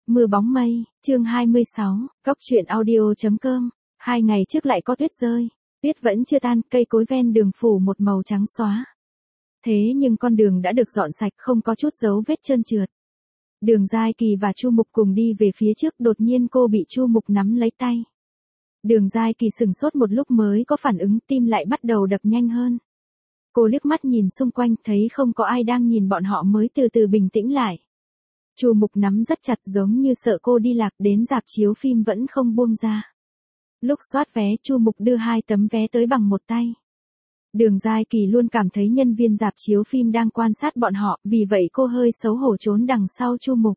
Mưa bóng mây, chương 26, Cóc truyện audio.com. 2 ngày trước lại có tuyết rơi, tuyết vẫn chưa tan, cây cối ven đường phủ một màu trắng xóa. Thế nhưng con đường đã được dọn sạch, không có chút dấu vết trơn trượt. Đường Giai Kỳ và Chu Mục cùng đi về phía trước, đột nhiên cô bị Chu Mục nắm lấy tay. Đường Giai Kỳ sửng sốt một lúc mới có phản ứng, tim lại bắt đầu đập nhanh hơn. Cô liếc mắt nhìn xung quanh, thấy không có ai đang nhìn bọn họ mới từ từ bình tĩnh lại. Chu Mục nắm rất chặt, giống như sợ cô đi lạc, đến rạp chiếu phim vẫn không buông ra. Lúc soát vé, Chu Mục đưa 2 tấm vé tới bằng một tay. Đường Giai Kỳ luôn cảm thấy nhân viên rạp chiếu phim đang quan sát bọn họ, vì vậy cô hơi xấu hổ trốn đằng sau Chu Mục.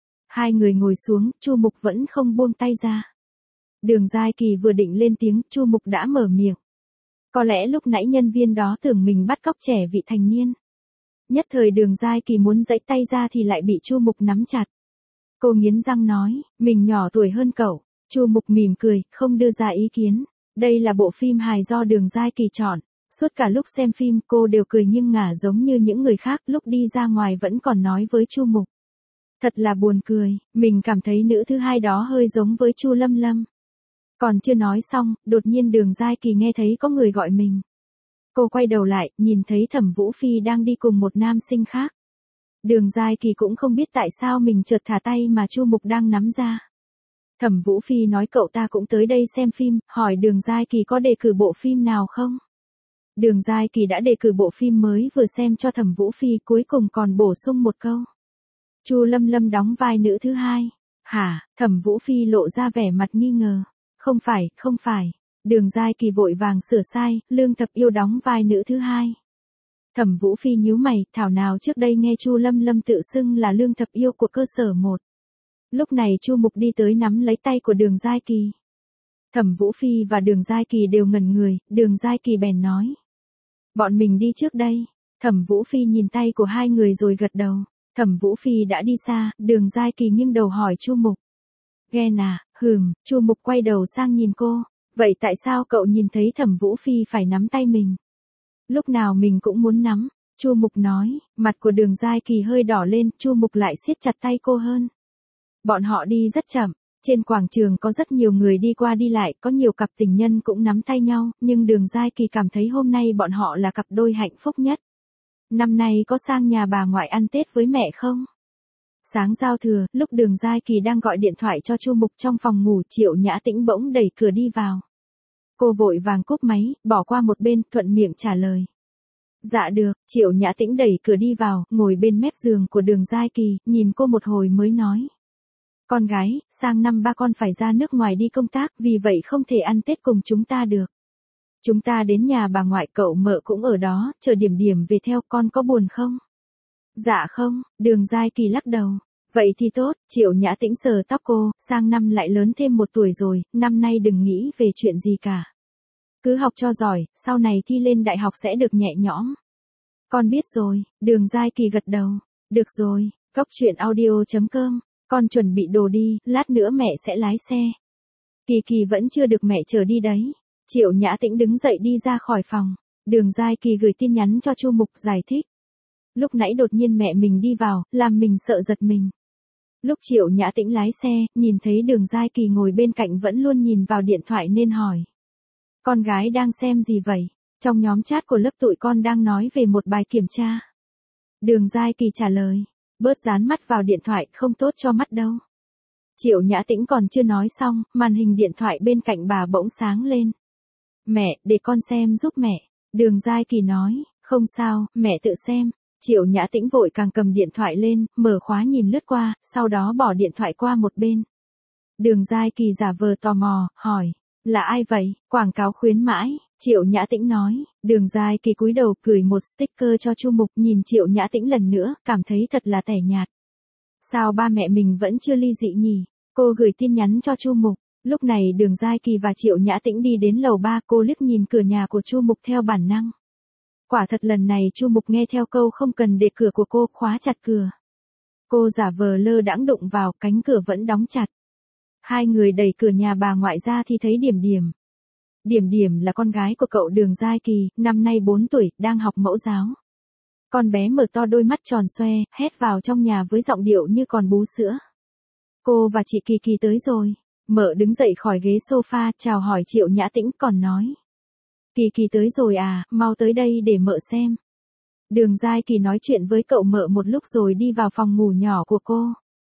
2 người ngồi xuống, Chu Mục vẫn không buông tay ra. Đường Giai Kỳ vừa định lên tiếng, Chu Mục đã mở miệng. Có lẽ lúc nãy nhân viên đó tưởng mình bắt cóc trẻ vị thành niên. Nhất thời Đường Giai Kỳ muốn giãy tay ra thì lại bị Chu Mục nắm chặt. Cô nghiến răng nói, mình nhỏ tuổi hơn cậu. Chu Mục mỉm cười, không đưa ra ý kiến. Đây là bộ phim hài do Đường Giai Kỳ chọn. Suốt cả lúc xem phim cô đều cười nghiêng ngả giống như những người khác, lúc đi ra ngoài vẫn còn nói với Chu Mục. Thật là buồn cười, mình cảm thấy nữ thứ hai đó hơi giống với Chu Lâm Lâm. Còn chưa nói xong, đột nhiên Đường Giai Kỳ nghe thấy có người gọi mình. Cô quay đầu lại, nhìn thấy Thẩm Vũ Phi đang đi cùng một nam sinh khác. Đường Giai Kỳ cũng không biết tại sao mình chợt thả tay mà Chu Mục đang nắm ra. Thẩm Vũ Phi nói cậu ta cũng tới đây xem phim, hỏi Đường Giai Kỳ có đề cử bộ phim nào không? Đường Giai Kỳ đã đề cử bộ phim mới vừa xem cho Thẩm Vũ Phi, cuối cùng còn bổ sung một câu. Chu Lâm Lâm đóng vai nữ thứ hai. Hả? Thẩm Vũ Phi lộ ra vẻ mặt nghi ngờ. Không phải. Đường Giai Kỳ vội vàng sửa sai, Lương Thập Yêu đóng vai nữ thứ hai. Thẩm Vũ Phi nhíu mày, thảo nào trước đây nghe Chu Lâm Lâm tự xưng là Lương Thập Yêu của cơ sở 1. Lúc này Chu Mục đi tới nắm lấy tay của Đường Giai Kỳ. Thẩm Vũ Phi và Đường Giai Kỳ đều ngẩn người, Đường Giai Kỳ bèn nói. Bọn mình đi trước đây. Thẩm Vũ Phi nhìn tay của 2 người rồi gật đầu. Thẩm Vũ Phi đã đi xa, Đường Giai Kỳ nghiêng đầu hỏi Chu Mục. Ghen à? Chu Mục quay đầu sang nhìn cô. Vậy tại sao cậu nhìn thấy Thẩm Vũ Phi phải nắm tay mình? Lúc nào mình cũng muốn nắm. Chu Mục nói, mặt của Đường Giai Kỳ hơi đỏ lên, Chu Mục lại siết chặt tay cô hơn. Bọn họ đi rất chậm, trên quảng trường có rất nhiều người đi qua đi lại, có nhiều cặp tình nhân cũng nắm tay nhau, nhưng Đường Giai Kỳ cảm thấy hôm nay bọn họ là cặp đôi hạnh phúc nhất. Năm nay có sang nhà bà ngoại ăn Tết với mẹ không? Sáng giao thừa, lúc Đường Giai Kỳ đang gọi điện thoại cho Chu Mục trong phòng ngủ, Triệu Nhã Tĩnh bỗng đẩy cửa đi vào. Cô vội vàng cúp máy, bỏ qua một bên, thuận miệng trả lời. Dạ được, Triệu Nhã Tĩnh đẩy cửa đi vào, ngồi bên mép giường của Đường Giai Kỳ, nhìn cô một hồi mới nói. Con gái, sang năm ba con phải ra nước ngoài đi công tác, vì vậy không thể ăn Tết cùng chúng ta được. Chúng ta đến nhà bà ngoại, cậu mợ cũng ở đó, chờ Điểm Điểm về theo, con có buồn không? Dạ không, Đường Giai Kỳ lắc đầu. Vậy thì tốt, Triệu Nhã Tĩnh sờ tóc cô, sang năm lại lớn thêm 1 tuổi rồi, năm nay đừng nghĩ về chuyện gì cả. Cứ học cho giỏi, sau này thi lên đại học sẽ được nhẹ nhõm. Con biết rồi, Đường Giai Kỳ gật đầu. Được rồi, Cóc truyện audio.com, con chuẩn bị đồ đi, lát nữa mẹ sẽ lái xe. Kỳ Kỳ vẫn chưa được mẹ chở đi đấy. Triệu Nhã Tĩnh đứng dậy đi ra khỏi phòng. Đường Giai Kỳ gửi tin nhắn cho Chu Mục giải thích. Lúc nãy đột nhiên mẹ mình đi vào, làm mình sợ giật mình. Lúc Triệu Nhã Tĩnh lái xe, nhìn thấy Đường Giai Kỳ ngồi bên cạnh vẫn luôn nhìn vào điện thoại nên hỏi. Con gái đang xem gì vậy? Trong nhóm chat của lớp tụi con đang nói về một bài kiểm tra. Đường Giai Kỳ trả lời. Bớt dán mắt vào điện thoại, không tốt cho mắt đâu. Triệu Nhã Tĩnh còn chưa nói xong, màn hình điện thoại bên cạnh bà bỗng sáng lên. Mẹ, để con xem giúp mẹ. Đường Giai Kỳ nói, không sao, mẹ tự xem. Triệu Nhã Tĩnh vội càng cầm điện thoại lên, mở khóa nhìn lướt qua, sau đó bỏ điện thoại qua một bên. Đường Giai Kỳ giả vờ tò mò, hỏi, là ai vậy? Quảng cáo khuyến mãi. Triệu Nhã Tĩnh nói. Đường Giai Kỳ cúi đầu gửi một sticker cho Chu Mục, nhìn Triệu Nhã Tĩnh lần nữa, cảm thấy thật là tẻ nhạt. Sao ba mẹ mình vẫn chưa ly dị nhỉ? Cô gửi tin nhắn cho Chu Mục. Lúc này Đường Giai Kỳ và Triệu Nhã Tĩnh đi đến lầu 3, cô liếc nhìn cửa nhà của Chu Mục theo bản năng. Quả thật lần này Chu Mục nghe theo câu không cần để cửa của cô, khóa chặt cửa. Cô giả vờ lơ đãng đụng vào, cánh cửa vẫn đóng chặt. 2 người đẩy cửa nhà bà ngoại ra thì thấy Điểm Điểm. Điểm Điểm là con gái của cậu Đường Giai Kỳ, năm nay 4 tuổi, đang học mẫu giáo. Con bé mở to đôi mắt tròn xoe, hét vào trong nhà với giọng điệu như còn bú sữa. cô và chị Kỳ Kỳ tới rồi. Mợ đứng dậy khỏi ghế sofa, chào hỏi Triệu Nhã Tĩnh còn nói. Kỳ Kỳ tới rồi à, mau tới đây để mợ xem. Đường Giai Kỳ nói chuyện với cậu mợ một lúc rồi đi vào phòng ngủ nhỏ của cô.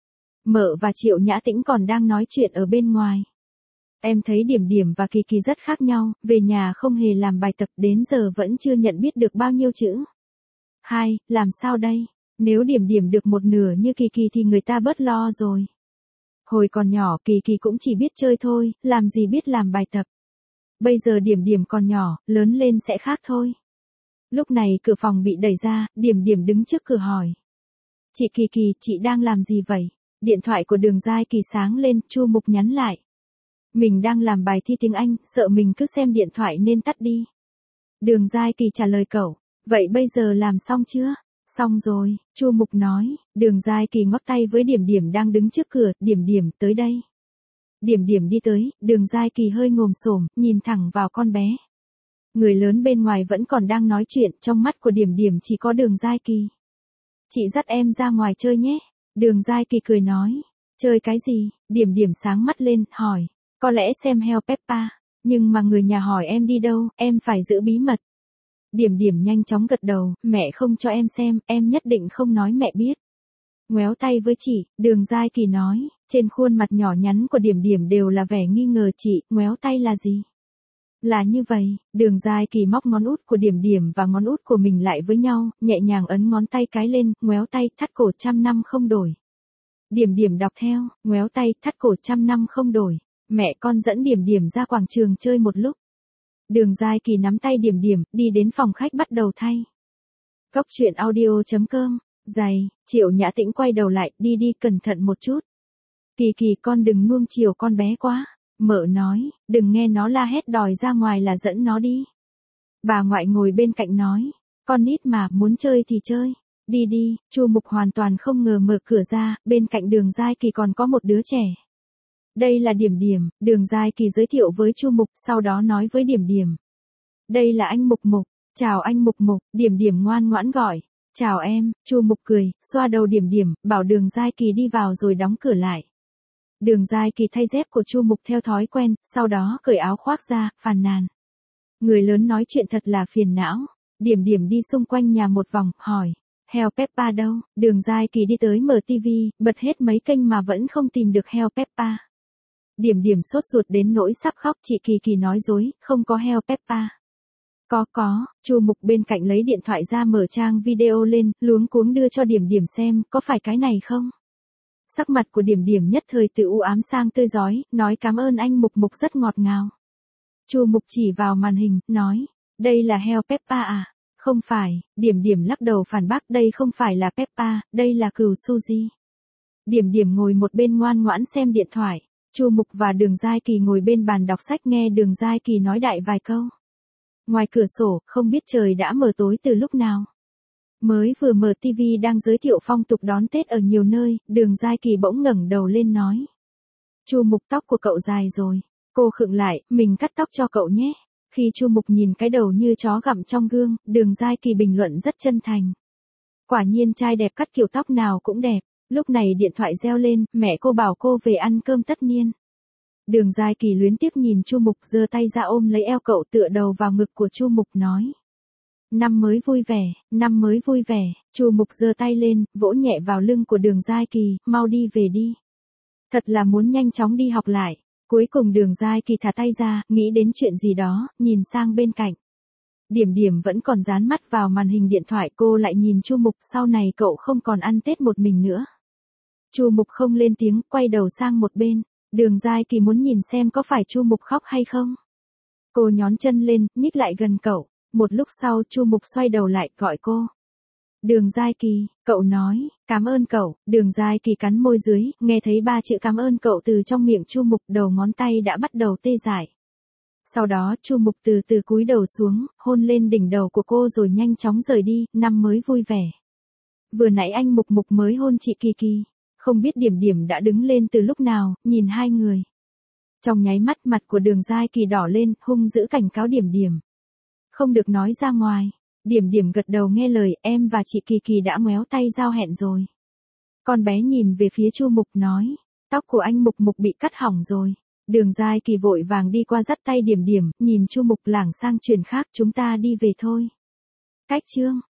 Mợ và Triệu Nhã Tĩnh còn đang nói chuyện ở bên ngoài. Em thấy Điểm Điểm và Kỳ Kỳ rất khác nhau, về nhà không hề làm bài tập, đến giờ vẫn chưa nhận biết được bao nhiêu chữ. Hai, làm sao đây? Nếu Điểm Điểm được một nửa như Kỳ Kỳ thì người ta bớt lo rồi. Hồi còn nhỏ Kỳ Kỳ cũng chỉ biết chơi thôi, làm gì biết làm bài tập. Bây giờ Điểm Điểm còn nhỏ, lớn lên sẽ khác thôi. Lúc này cửa phòng bị đẩy ra, Điểm Điểm đứng trước cửa hỏi. Chị Kỳ Kỳ, chị đang làm gì vậy? Điện thoại của Đường Giai Kỳ sáng lên, Chu Mục nhắn lại. Mình đang làm bài thi tiếng Anh, sợ mình cứ xem điện thoại nên tắt đi. Đường Giai Kỳ trả lời cậu. Vậy bây giờ làm xong chưa? Xong rồi, Chu Mục nói. Đường Giai Kỳ ngoắc tay với Điểm Điểm đang đứng trước cửa, Điểm Điểm tới đây. Điểm Điểm đi tới, Đường Giai Kỳ hơi ngồm xổm, nhìn thẳng vào con bé. Người lớn bên ngoài vẫn còn đang nói chuyện, trong mắt của Điểm Điểm chỉ có Đường Giai Kỳ. Chị dắt em ra ngoài chơi nhé. Đường Giai Kỳ cười nói. Chơi cái gì? Điểm Điểm sáng mắt lên, hỏi. Có lẽ xem heo Peppa. Nhưng mà người nhà hỏi em đi đâu, em phải giữ bí mật. Điểm Điểm nhanh chóng gật đầu, mẹ không cho em xem, em nhất định không nói mẹ biết. Ngoéo tay với chị, Đường Giai Kỳ nói, trên khuôn mặt nhỏ nhắn của Điểm Điểm đều là vẻ nghi ngờ. Chị, ngoéo tay là gì? Là như vậy, Đường Giai Kỳ móc ngón út của Điểm Điểm và ngón út của mình lại với nhau, nhẹ nhàng ấn ngón tay cái lên, ngoéo tay, thắt cổ 100 năm không đổi. Điểm Điểm đọc theo, ngoéo tay, thắt cổ 100 năm không đổi. Mẹ con dẫn Điểm Điểm ra quảng trường chơi một lúc. Đường Giai Kỳ nắm tay Điểm Điểm, đi đến phòng khách bắt đầu thay. Cóc truyện audio.com, giày, Triệu Nhã Tĩnh quay đầu lại, đi đi cẩn thận một chút. Kỳ Kỳ con đừng nuông chiều con bé quá. Mợ nói, đừng nghe nó la hét đòi ra ngoài là dẫn nó đi. Bà ngoại ngồi bên cạnh nói, con nít mà, muốn chơi thì chơi. Đi đi, Chu Mục hoàn toàn không ngờ mở cửa ra, bên cạnh Đường Giai Kỳ còn có một đứa trẻ. Đây là Điểm Điểm, Đường Giai Kỳ giới thiệu với Chu Mục, sau đó nói với Điểm Điểm. Đây là anh Mục Mục, chào anh Mục Mục, Điểm Điểm ngoan ngoãn gọi. Chào em, Chu Mục cười, xoa đầu Điểm Điểm, bảo Đường Giai Kỳ đi vào rồi đóng cửa lại. Đường Giai Kỳ thay dép của Chu Mục theo thói quen, sau đó cởi áo khoác ra, phàn nàn. Người lớn nói chuyện thật là phiền não. Điểm Điểm đi xung quanh nhà một vòng, hỏi. Heo Peppa đâu? Đường Giai Kỳ đi tới mở tivi, bật hết mấy kênh mà vẫn không tìm được heo Peppa. Điểm Điểm sốt ruột đến nỗi sắp khóc. Chị Kỳ Kỳ nói dối, không có heo Peppa. Có, Chu Mục bên cạnh lấy điện thoại ra mở trang video lên, luống cuống đưa cho Điểm Điểm xem, có phải cái này không? Sắc mặt của Điểm Điểm nhất thời từ u ám sang tươi rói, nói cảm ơn anh Mục Mục rất ngọt ngào. Chu Mục chỉ vào màn hình, nói, đây là heo Peppa à? Không phải, Điểm Điểm lắc đầu phản bác, đây không phải là Peppa, đây là cừu Suzy. Điểm Điểm ngồi một bên ngoan ngoãn xem điện thoại, Chu Mục và Đường Giai Kỳ ngồi bên bàn đọc sách nghe Đường Giai Kỳ nói đại vài câu. Ngoài cửa sổ, không biết trời đã mờ tối từ lúc nào. Mới vừa mở tivi đang giới thiệu phong tục đón Tết ở nhiều nơi, Đường Giai Kỳ bỗng ngẩng đầu lên nói. Chu Mục, tóc của cậu dài rồi. Cô khựng lại, mình cắt tóc cho cậu nhé. Khi Chu Mục nhìn cái đầu như chó gặm trong gương, Đường Giai Kỳ bình luận rất chân thành. Quả nhiên trai đẹp cắt kiểu tóc nào cũng đẹp. Lúc này điện thoại reo lên, mẹ cô bảo cô về ăn cơm tất niên. Đường Giai Kỳ luyến tiếc nhìn Chu Mục, giơ tay ra ôm lấy eo cậu, tựa đầu vào ngực của Chu Mục nói. Năm mới vui vẻ, năm mới vui vẻ. Chu Mục giơ tay lên, vỗ nhẹ vào lưng của Đường Giai Kỳ, mau đi về đi. Thật là muốn nhanh chóng đi học lại. Cuối cùng Đường Giai Kỳ thả tay ra, nghĩ đến chuyện gì đó, nhìn sang bên cạnh. Điểm Điểm vẫn còn dán mắt vào màn hình điện thoại, cô lại nhìn Chu Mục, sau này cậu không còn ăn Tết một mình nữa. Chu Mục không lên tiếng, quay đầu sang một bên. Đường Giai Kỳ muốn nhìn xem có phải Chu Mục khóc hay không. Cô nhón chân lên, nhích lại gần cậu. Một lúc sau Chu Mục xoay đầu lại, gọi cô. Đường Giai Kỳ, cậu nói, cảm ơn cậu. Đường Giai Kỳ cắn môi dưới, nghe thấy 3 chữ cảm ơn cậu từ trong miệng Chu Mục, đầu ngón tay đã bắt đầu tê dại. Sau đó Chu Mục từ từ cúi đầu xuống, hôn lên đỉnh đầu của cô rồi nhanh chóng rời đi, năm mới vui vẻ. Vừa nãy anh Mục Mục mới hôn chị Kỳ Kỳ, không biết Điểm Điểm đã đứng lên từ lúc nào, nhìn hai người. Trong nháy mắt mặt của Đường Giai Kỳ đỏ lên, hung dữ cảnh cáo Điểm Điểm. Không được nói ra ngoài. Điểm Điểm gật đầu nghe lời, em và chị Kỳ Kỳ đã ngoéo tay giao hẹn rồi. Con bé nhìn về phía Chu Mục nói, Tóc của anh Mục Mục bị cắt hỏng rồi. Đường Giai Kỳ vội vàng đi qua dắt tay Điểm Điểm, nhìn Chu Mục lảng sang chuyện khác, chúng ta đi về thôi. Cách chương